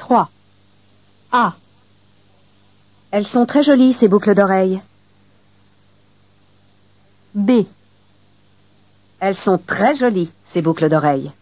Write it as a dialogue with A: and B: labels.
A: 3. A.
B: Elles sont très jolies, ces boucles d'oreilles.
A: B.
B: Elles sont très jolies, ces boucles d'oreilles.